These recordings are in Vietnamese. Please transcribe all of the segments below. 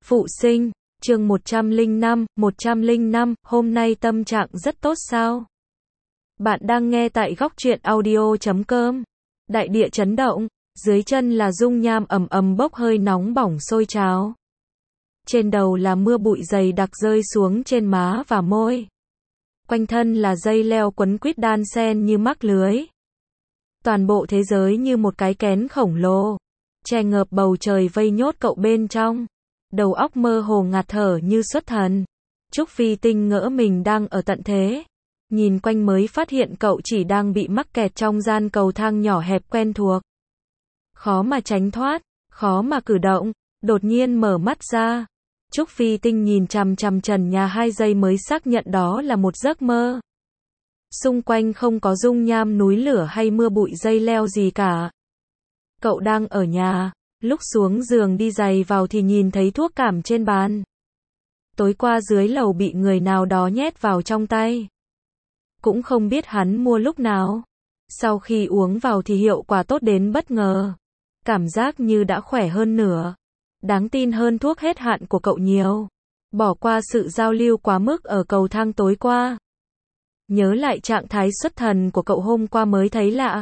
Phụ sinh, chương 105, hôm nay tâm trạng rất tốt sao? Bạn đang nghe tại góc truyện audio.com. Đại địa chấn động, dưới chân là dung nham ầm ầm bốc hơi nóng bỏng sôi trào. Trên đầu là mưa bụi dày đặc rơi xuống trên má và môi. Quanh thân là dây leo quấn quýt đan xen như mắc lưới. Toàn bộ thế giới như một cái kén khổng lồ, che ngợp bầu trời vây nhốt cậu bên trong. Đầu óc mơ hồ ngạt thở như xuất thần. Trúc Phi Tinh ngỡ mình đang ở tận thế. Nhìn quanh mới phát hiện cậu chỉ đang bị mắc kẹt trong gian cầu thang nhỏ hẹp quen thuộc. Khó mà tránh thoát, khó mà cử động. Đột nhiên mở mắt ra. Trúc Phi Tinh nhìn chằm chằm trần nhà 2 giây mới xác nhận đó là một giấc mơ. Xung quanh không có dung nham núi lửa hay mưa bụi dây leo gì cả. Cậu đang ở nhà. Lúc xuống giường đi giày vào thì nhìn thấy thuốc cảm trên bàn. Tối qua dưới lầu bị người nào đó nhét vào trong tay. Cũng không biết hắn mua lúc nào. Sau khi uống vào thì hiệu quả tốt đến bất ngờ. Cảm giác như đã khỏe hơn nửa. Đáng tin hơn thuốc hết hạn của cậu nhiều. Bỏ qua sự giao lưu quá mức ở cầu thang tối qua. Nhớ lại trạng thái xuất thần của cậu hôm qua mới thấy lạ.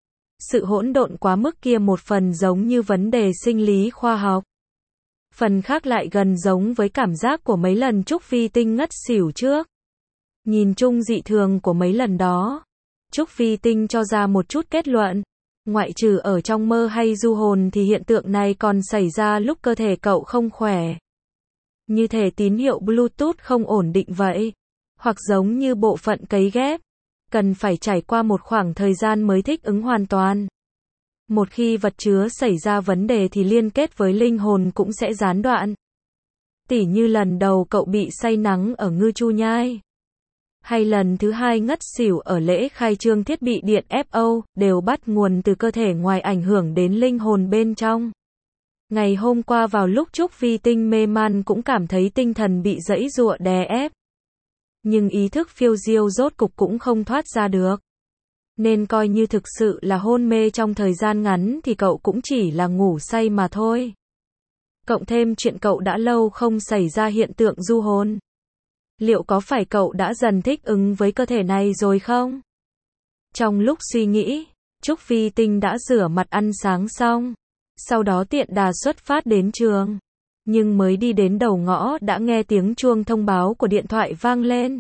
Sự hỗn độn quá mức kia một phần giống như vấn đề sinh lý khoa học. Phần khác lại gần giống với cảm giác của mấy lần Trúc Phi Tinh ngất xỉu trước. Nhìn chung dị thường của mấy lần đó, Trúc Phi Tinh cho ra một chút kết luận. Ngoại trừ ở trong mơ hay du hồn thì hiện tượng này còn xảy ra lúc cơ thể cậu không khỏe. Như thể tín hiệu Bluetooth không ổn định vậy. Hoặc giống như bộ phận cấy ghép. Cần phải trải qua một khoảng thời gian mới thích ứng hoàn toàn. Một khi vật chứa xảy ra vấn đề thì liên kết với linh hồn cũng sẽ gián đoạn. Tỉ như lần đầu cậu bị say nắng ở Ngư Chu Nhai. Hay lần thứ 2 ngất xỉu ở lễ khai trương thiết bị điện FO, đều bắt nguồn từ cơ thể ngoài ảnh hưởng đến linh hồn bên trong. Ngày hôm qua vào lúc Trúc Phi Tinh mê man cũng cảm thấy tinh thần bị giãy giụa đè ép. Nhưng ý thức phiêu diêu rốt cục cũng không thoát ra được. Nên coi như thực sự là hôn mê trong thời gian ngắn thì cậu cũng chỉ là ngủ say mà thôi. Cộng thêm chuyện cậu đã lâu không xảy ra hiện tượng du hồn. Liệu có phải cậu đã dần thích ứng với cơ thể này rồi không? Trong lúc suy nghĩ, Trúc Phi Tinh đã rửa mặt ăn sáng xong. Sau đó tiện đà xuất phát đến trường. Nhưng mới đi đến đầu ngõ đã nghe tiếng chuông thông báo của điện thoại vang lên.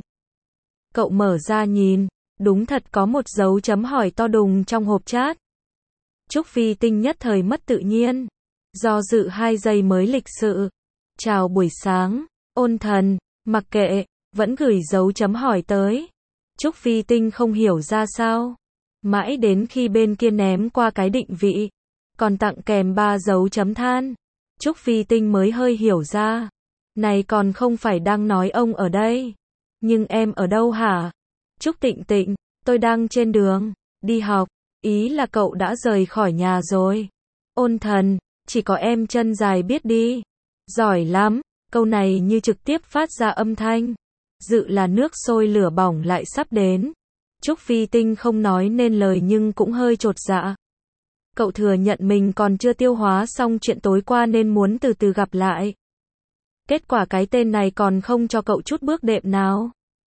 Cậu mở ra nhìn, đúng thật có một dấu chấm hỏi to đùng trong hộp chat. Trúc Phi Tinh nhất thời mất tự nhiên. Do dự 2 giây mới lịch sự. Chào buổi sáng, ôn thần, mặc kệ, vẫn gửi dấu chấm hỏi tới. Trúc Phi Tinh không hiểu ra sao. Mãi đến khi bên kia ném qua cái định vị. Còn tặng kèm 3 dấu chấm than. Trúc Phi Tinh mới hơi hiểu ra. Này còn không phải đang nói ông ở đây. Nhưng em ở đâu hả? Trúc Tịnh Tịnh, tôi đang trên đường, đi học. Ý là cậu đã rời khỏi nhà rồi. Ôn thần, chỉ có em chân dài biết đi. Giỏi lắm, câu này như trực tiếp phát ra âm thanh. Dự là nước sôi lửa bỏng lại sắp đến. Trúc Phi Tinh không nói nên lời nhưng cũng hơi chột dạ. Cậu thừa nhận mình còn chưa tiêu hóa xong chuyện tối qua nên muốn từ từ gặp lại. Kết quả cái tên này còn không cho cậu chút bước đệm nào.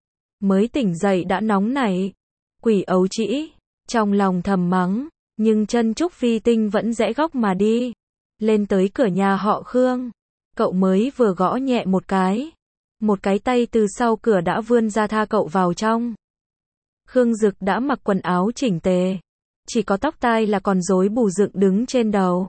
Mới tỉnh dậy đã nóng nảy. Quỷ ấu trĩ. Trong lòng thầm mắng. Nhưng chân Trúc Phi Tinh vẫn rẽ góc mà đi. Lên tới cửa nhà họ Khương. Cậu mới vừa gõ nhẹ một cái. Một cái tay từ sau cửa đã vươn ra tha cậu vào trong. Khương Dực đã mặc quần áo chỉnh tề. Chỉ có tóc tai là còn rối bù dựng đứng trên đầu.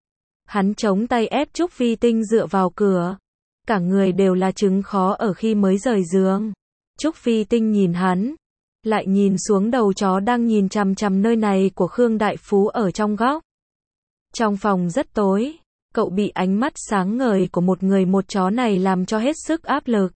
Hắn chống tay ép Trúc Phi Tinh dựa vào cửa. Cả người đều là chứng khó ở khi mới rời giường. Trúc Phi Tinh nhìn hắn. Lại nhìn xuống đầu chó đang nhìn chằm chằm nơi này của Khương Đại Phú ở trong góc. Trong phòng rất tối. Cậu bị ánh mắt sáng ngời của một người một chó này làm cho hết sức áp lực.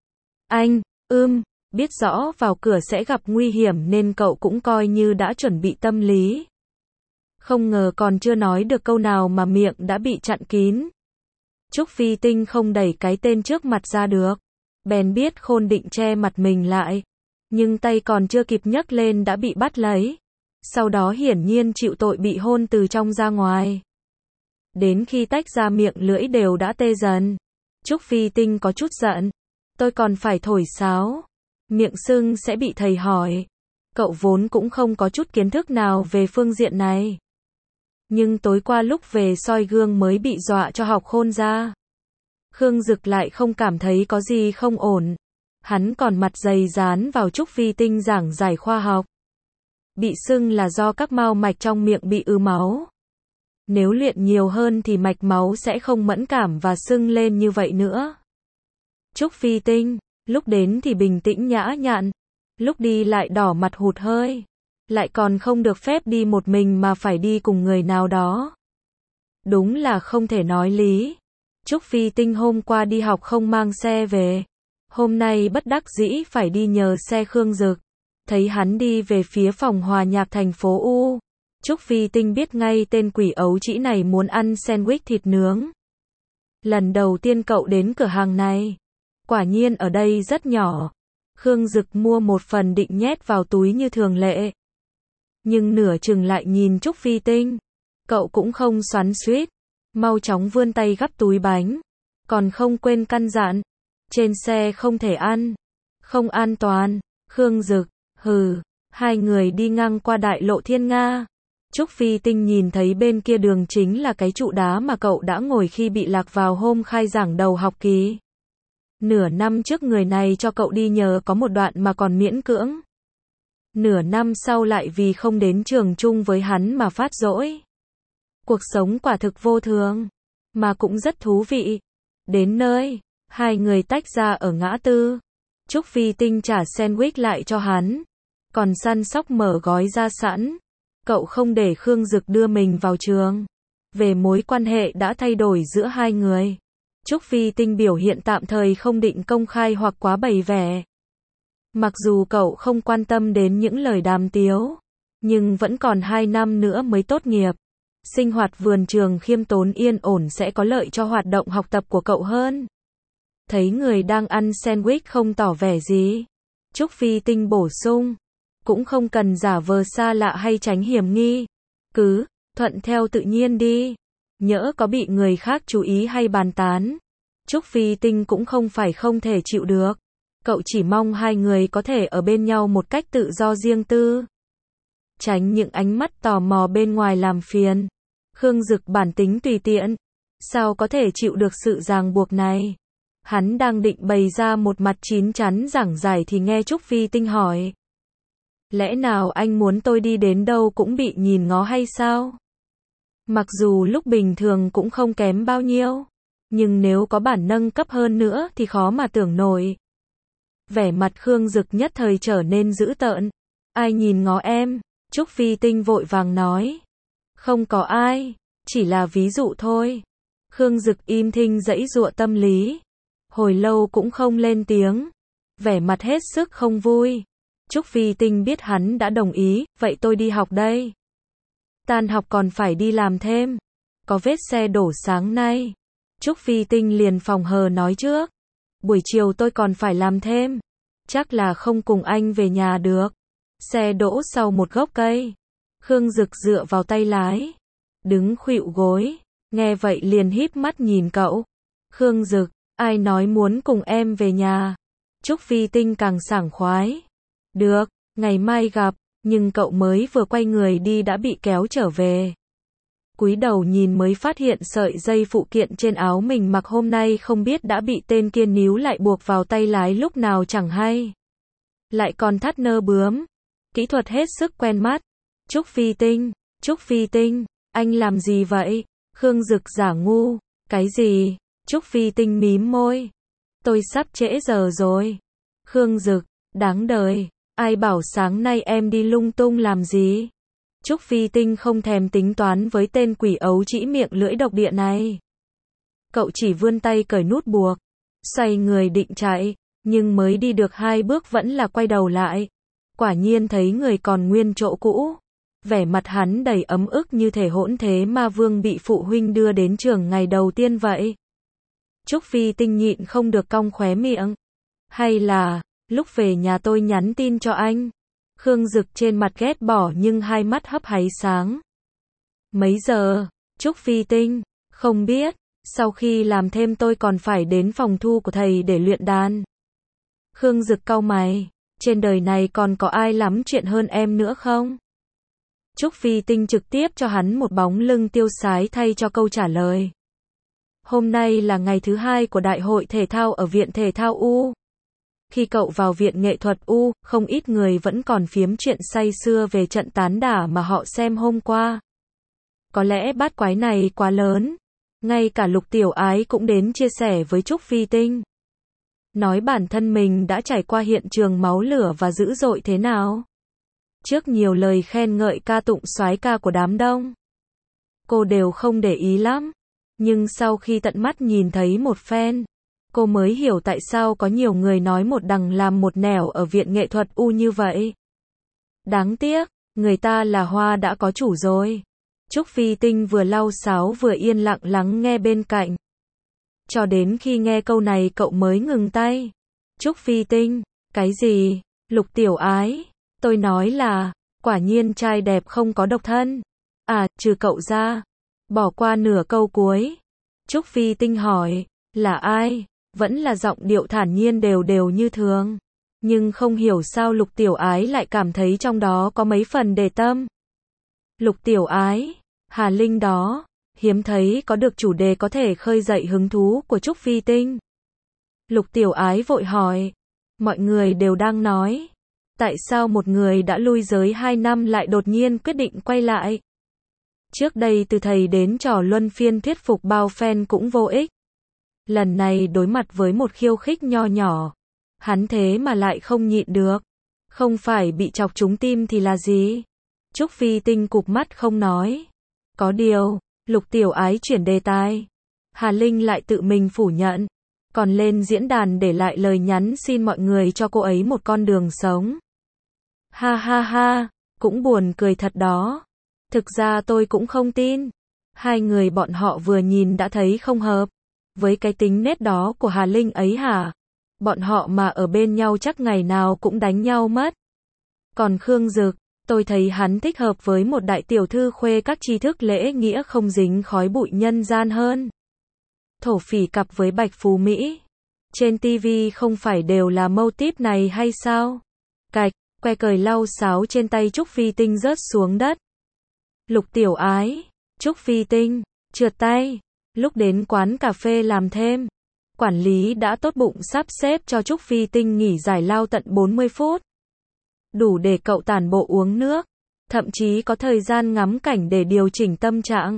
Anh, biết rõ vào cửa sẽ gặp nguy hiểm nên cậu cũng coi như đã chuẩn bị tâm lý. Không ngờ còn chưa nói được câu nào mà miệng đã bị chặn kín. Trúc Phi Tinh không đẩy cái tên trước mặt ra được. Bèn biết khôn định che mặt mình lại. Nhưng tay còn chưa kịp nhấc lên đã bị bắt lấy. Sau đó hiển nhiên chịu tội bị hôn từ trong ra ngoài. Đến khi tách ra miệng lưỡi đều đã tê dần. Trúc Phi Tinh có chút giận. Tôi còn phải thổi sáo. Miệng sưng sẽ bị thầy hỏi. Cậu vốn cũng không có chút kiến thức nào về phương diện này. Nhưng tối qua lúc về soi gương mới bị dọa cho học khôn ra. Khương Dực lại không cảm thấy có gì không ổn. Hắn còn mặt dày dán vào Trúc Phi Tinh giảng giải khoa học. Bị sưng là do các mao mạch trong miệng bị ứ máu. Nếu luyện nhiều hơn thì mạch máu sẽ không mẫn cảm và sưng lên như vậy nữa. Trúc Phi Tinh, lúc đến thì bình tĩnh nhã nhặn, lúc đi lại đỏ mặt hụt hơi. Lại còn không được phép đi một mình mà phải đi cùng người nào đó. Đúng là không thể nói lý. Trúc Phi Tinh hôm qua đi học không mang xe về. Hôm nay bất đắc dĩ phải đi nhờ xe Khương Dực. Thấy hắn đi về phía phòng hòa nhạc thành phố U. Trúc Phi Tinh biết ngay tên quỷ ấu trĩ này muốn ăn sandwich thịt nướng. Lần đầu tiên cậu đến cửa hàng này. Quả nhiên ở đây rất nhỏ. Khương Dực mua một phần định nhét vào túi như thường lệ. Nhưng nửa chừng lại nhìn Trúc Phi Tinh. Cậu cũng không xoắn xuýt. Mau chóng vươn tay gắp túi bánh. Còn không quên căn dặn. Trên xe không thể ăn. Không an toàn. Khương Dực, hừ. Hai người đi ngang qua đại lộ Thiên Nga. Trúc Phi Tinh nhìn thấy bên kia đường chính là cái trụ đá mà cậu đã ngồi khi bị lạc vào hôm khai giảng đầu học kỳ. Nửa năm trước người này cho cậu đi nhờ có một đoạn mà còn miễn cưỡng. Nửa năm sau lại vì không đến trường chung với hắn mà phát dỗi. Cuộc sống quả thực vô thường, mà cũng rất thú vị. Đến nơi, hai người tách ra ở ngã tư. Trúc Phi Tinh trả sandwich lại cho hắn, còn săn sóc mở gói ra sẵn. Cậu không để Khương Dực đưa mình vào trường. Về mối quan hệ đã thay đổi giữa hai người. Trúc Phi Tinh biểu hiện tạm thời không định công khai hoặc quá bày vẻ. Mặc dù cậu không quan tâm đến những lời đàm tiếu, nhưng vẫn còn 2 năm nữa mới tốt nghiệp. Sinh hoạt vườn trường khiêm tốn yên ổn sẽ có lợi cho hoạt động học tập của cậu hơn. Thấy người đang ăn sandwich không tỏ vẻ gì. Trúc Phi Tinh bổ sung. Cũng không cần giả vờ xa lạ hay tránh hiểm nghi. Cứ thuận theo tự nhiên đi. Nhỡ có bị người khác chú ý hay bàn tán. Trúc Phi Tinh cũng không phải không thể chịu được. Cậu chỉ mong hai người có thể ở bên nhau một cách tự do riêng tư. Tránh những ánh mắt tò mò bên ngoài làm phiền. Khương Dực bản tính tùy tiện. Sao có thể chịu được sự ràng buộc này? Hắn đang định bày ra một mặt chín chắn giảng giải thì nghe Trúc Phi Tinh hỏi. Lẽ nào anh muốn tôi đi đến đâu cũng bị nhìn ngó hay sao? Mặc dù lúc bình thường cũng không kém bao nhiêu. Nhưng nếu có bản nâng cấp hơn nữa thì khó mà tưởng nổi. Vẻ mặt Khương Dực nhất thời trở nên dữ tợn. Ai nhìn ngó em? Trúc Phi Tinh vội vàng nói. Không có ai, chỉ là ví dụ thôi. Khương Dực im thinh giãy giụa tâm lý. Hồi lâu cũng không lên tiếng. Vẻ mặt hết sức không vui. Trúc Phi Tinh biết hắn đã đồng ý, vậy tôi đi học đây. Tan học còn phải đi làm thêm. Có vết xe đổ sáng nay. Trúc Phi Tinh liền phòng hờ nói trước. Buổi chiều tôi còn phải làm thêm. Chắc là không cùng anh về nhà được. Xe đỗ sau một gốc cây. Khương Dực dựa vào tay lái. Đứng khuỵu gối. Nghe vậy liền híp mắt nhìn cậu. Khương Dực, ai nói muốn cùng em về nhà? Trúc Phi Tinh càng sảng khoái. Được, ngày mai gặp. Nhưng cậu mới vừa quay người đi đã bị kéo trở về. Cúi đầu nhìn mới phát hiện sợi dây phụ kiện trên áo mình mặc hôm nay không biết đã bị tên kia níu lại buộc vào tay lái lúc nào chẳng hay. Lại còn thắt nơ bướm. Kỹ thuật hết sức quen mắt. Trúc Phi Tinh, anh làm gì vậy? Khương Dực giả ngu. Cái gì? Trúc Phi Tinh mím môi. Tôi sắp trễ giờ rồi. Khương Dực, đáng đời. Ai bảo sáng nay em đi lung tung làm gì? Trúc Phi Tinh không thèm tính toán với tên quỷ ấu trĩ miệng lưỡi độc địa này. Cậu chỉ vươn tay cởi nút buộc. Xoay người định chạy. Nhưng mới đi được 2 bước vẫn là quay đầu lại. Quả nhiên thấy người còn nguyên chỗ cũ. Vẻ mặt hắn đầy ấm ức như thể hỗn thế ma vương bị phụ huynh đưa đến trường ngày đầu tiên vậy. Trúc Phi Tinh nhịn không được cong khóe miệng. Hay là, lúc về nhà tôi nhắn tin cho anh. Khương Dực trên mặt ghét bỏ nhưng hai mắt hấp háy sáng. Mấy giờ? Trúc Phi Tinh, không biết. Sau khi làm thêm tôi còn phải đến phòng thu của thầy để luyện đàn. Khương Dực cau mày, trên đời này còn có ai lắm chuyện hơn em nữa không? Trúc Phi Tinh trực tiếp cho hắn một bóng lưng tiêu sái thay cho câu trả lời. Hôm nay là ngày thứ 2 của đại hội thể thao ở Viện Thể thao U. Khi cậu vào Viện Nghệ thuật U, không ít người vẫn còn phiếm chuyện say sưa về trận tán đả mà họ xem hôm qua. Có lẽ bát quái này quá lớn. Ngay cả Lục Tiểu Ái cũng đến chia sẻ với Trúc Phi Tinh. Nói bản thân mình đã trải qua hiện trường máu lửa và dữ dội thế nào. Trước nhiều lời khen ngợi ca tụng soái ca của đám đông, cô đều không để ý lắm. Nhưng sau khi tận mắt nhìn thấy một phen, cô mới hiểu tại sao có nhiều người nói một đằng làm một nẻo ở Viện Nghệ thuật U như vậy. Đáng tiếc, người ta là hoa đã có chủ rồi. Trúc Phi Tinh vừa lau sáo vừa yên lặng lắng nghe bên cạnh. Cho đến khi nghe câu này cậu mới ngừng tay. Trúc Phi Tinh, cái gì? Lục Tiểu Ái, tôi nói là, quả nhiên trai đẹp không có độc thân. À, trừ cậu ra. Bỏ qua nửa câu cuối. Trúc Phi Tinh hỏi, là ai? Vẫn là giọng điệu thản nhiên đều đều như thường. Nhưng không hiểu sao Lục Tiểu Ái lại cảm thấy trong đó có mấy phần đề tâm. Lục Tiểu Ái, Hà Linh đó, hiếm thấy có được chủ đề có thể khơi dậy hứng thú của Trúc Phi Tinh. Lục Tiểu Ái vội hỏi, mọi người đều đang nói, tại sao một người đã lui giới 2 năm lại đột nhiên quyết định quay lại? Trước đây từ thầy đến trò luân phiên thuyết phục bao fan cũng vô ích. Lần này đối mặt với một khiêu khích nho nhỏ, hắn thế mà lại không nhịn được. Không phải bị chọc trúng tim thì là gì? Trúc Phi Tinh cụp mắt không nói. Có điều, Lục Tiểu Ái chuyển đề tài. Hà Linh lại tự mình phủ nhận. Còn lên diễn đàn để lại lời nhắn xin mọi người cho cô ấy một con đường sống. Ha ha ha, cũng buồn cười thật đó. Thực ra tôi cũng không tin. Hai người bọn họ vừa nhìn đã thấy không hợp. Với cái tính nết đó của Hà Linh ấy hả? Bọn họ mà ở bên nhau chắc ngày nào cũng đánh nhau mất. Còn Khương Dực, tôi thấy hắn thích hợp với một đại tiểu thư khuê các tri thức lễ nghĩa không dính khói bụi nhân gian hơn. Thổ Phỉ cặp với Bạch Phú Mỹ. Trên TV không phải đều là mâu típ này hay sao? Cạch, que cời lau sáo trên tay Trúc Phi Tinh rớt xuống đất. Lục Tiểu Ái, Trúc Phi Tinh, trượt tay. Lúc đến quán cà phê làm thêm, quản lý đã tốt bụng sắp xếp cho Trúc Phi Tinh nghỉ giải lao tận 40 phút. Đủ để cậu tản bộ uống nước, thậm chí có thời gian ngắm cảnh để điều chỉnh tâm trạng.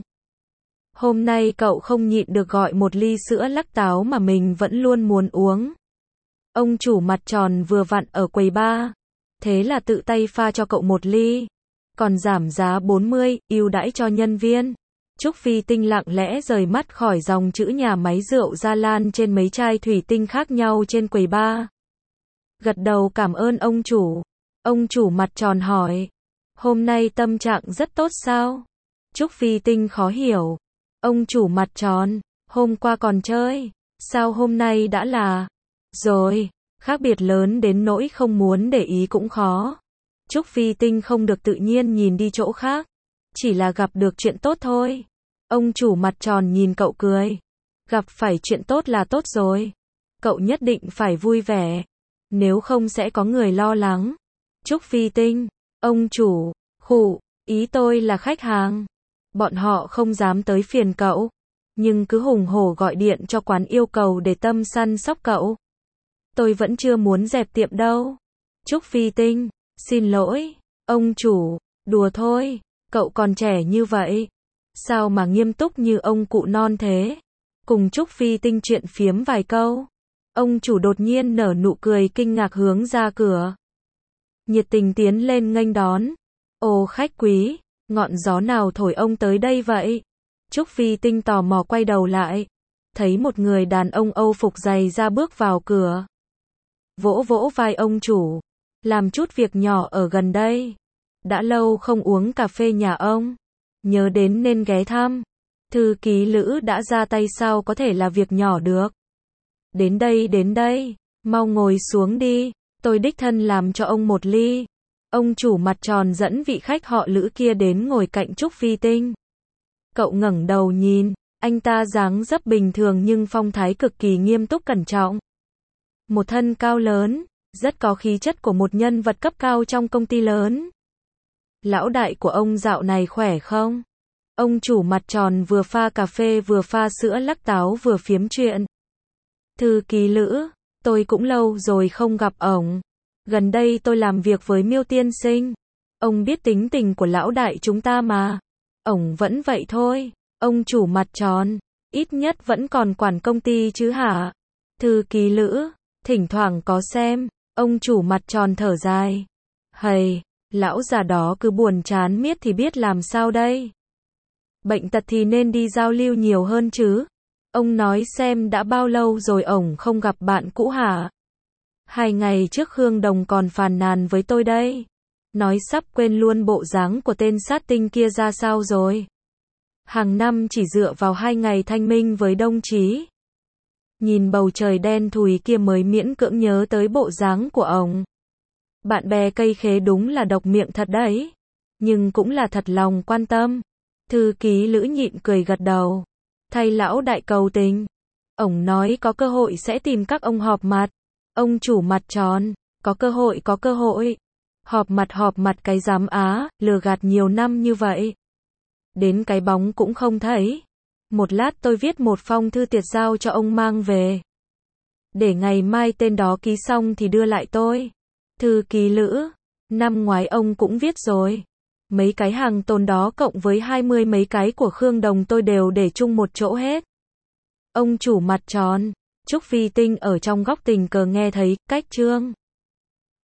Hôm nay cậu không nhịn được gọi một ly sữa lắc táo mà mình vẫn luôn muốn uống. Ông chủ mặt tròn vừa vặn ở quầy bar, thế là tự tay pha cho cậu một ly, còn giảm giá 40, ưu đãi cho nhân viên. Trúc Phi Tinh lặng lẽ rời mắt khỏi dòng chữ nhà máy rượu Gia Lan trên mấy chai thủy tinh khác nhau trên quầy bar. Gật đầu cảm ơn ông chủ. Ông chủ mặt tròn hỏi, hôm nay tâm trạng rất tốt sao? Trúc Phi Tinh khó hiểu. Ông chủ mặt tròn, hôm qua còn chơi, sao hôm nay đã là... Rồi, khác biệt lớn đến nỗi không muốn để ý cũng khó. Trúc Phi Tinh không được tự nhiên nhìn đi chỗ khác. Chỉ là gặp được chuyện tốt thôi. Ông chủ mặt tròn nhìn cậu cười. Gặp phải chuyện tốt là tốt rồi. Cậu nhất định phải vui vẻ. Nếu không sẽ có người lo lắng. Trúc Phi Tinh, ông chủ, khụ, ý tôi là khách hàng. Bọn họ không dám tới phiền cậu. Nhưng cứ hùng hổ gọi điện cho quán yêu cầu để tâm săn sóc cậu. Tôi vẫn chưa muốn dẹp tiệm đâu. Trúc Phi Tinh, xin lỗi, ông chủ, đùa thôi. Cậu còn trẻ như vậy, sao mà nghiêm túc như ông cụ non thế? Cùng Trúc Phi Tinh chuyện phiếm vài câu, ông chủ đột nhiên nở nụ cười kinh ngạc hướng ra cửa. Nhiệt tình tiến lên nghênh đón. Ồ khách quý, ngọn gió nào thổi ông tới đây vậy? Trúc Phi Tinh tò mò quay đầu lại, thấy một người đàn ông Âu phục dày da bước vào cửa. Vỗ vỗ vai ông chủ, làm chút việc nhỏ ở gần đây. Đã lâu không uống cà phê nhà ông, nhớ đến nên ghé thăm. Thư ký Lữ đã ra tay sao có thể là việc nhỏ được. Đến đây, mau ngồi xuống đi, tôi đích thân làm cho ông một ly. Ông chủ mặt tròn dẫn vị khách họ Lữ kia đến ngồi cạnh Trúc Phi Tinh. Cậu ngẩng đầu nhìn, Anh ta dáng dấp bình thường nhưng phong thái cực kỳ nghiêm túc cẩn trọng. Một thân cao lớn, rất có khí chất của một nhân vật cấp cao trong công ty lớn. Lão đại của ông dạo này khỏe không? Ông chủ mặt tròn vừa pha cà phê vừa pha sữa lắc táo vừa phiếm chuyện. Thư ký Lữ, tôi cũng lâu rồi không gặp ổng. Gần đây tôi làm việc với Miêu tiên sinh. Ông biết tính tình của lão đại chúng ta mà. Ổng vẫn vậy thôi. Ông chủ mặt tròn, ít nhất vẫn còn quản công ty chứ hả? Thư ký Lữ, thỉnh thoảng có xem. Ông chủ mặt tròn thở dài. Hầy, lão già đó cứ buồn chán miết thì biết làm sao đây? Bệnh tật thì nên đi giao lưu nhiều hơn chứ. Ông nói xem đã bao lâu rồi ổng không gặp bạn cũ hả? 2 ngày trước Khương Đồng còn phàn nàn với tôi đây. Nói sắp quên luôn bộ dáng của tên sát tinh kia ra sao rồi. Hàng năm chỉ dựa vào 2 ngày thanh minh với đồng chí. Nhìn bầu trời đen thùi kia mới miễn cưỡng nhớ tới bộ dáng của ổng. Bạn bè cây khế đúng là độc miệng thật đấy. Nhưng cũng là thật lòng quan tâm. Thư ký Lữ nhịn cười gật đầu. Thay lão đại cầu tình. Ổng nói có cơ hội sẽ tìm các ông họp mặt. Ông chủ mặt tròn, có cơ hội có cơ hội. Họp mặt cái giám á, lừa gạt nhiều năm như vậy. Đến cái bóng cũng không thấy. Một lát tôi viết một phong thư tiệt giao cho ông mang về. Để ngày mai tên đó ký xong thì đưa lại tôi. Thư ký Lữ, năm ngoái ông cũng viết rồi. Mấy cái hàng tồn đó cộng với 20 mấy cái của Khương Đồng tôi đều để chung một chỗ hết. Ông chủ mặt tròn, Trúc Phi Tinh ở trong góc tình cờ nghe thấy, cách Trương